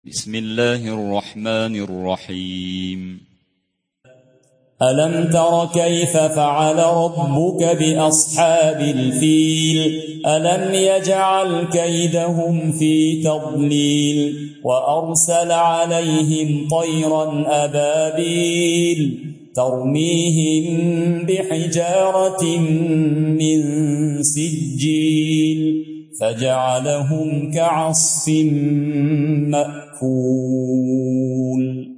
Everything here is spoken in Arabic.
بسم الله الرحمن الرحيم. ألم تر كيف فعل ربك بأصحاب الفيل ألم يجعل كيدهم في تضليل وأرسل عليهم طيرا أبابيل ترميهم بحجارة من سجيل فجعلهم كعصف مأكول.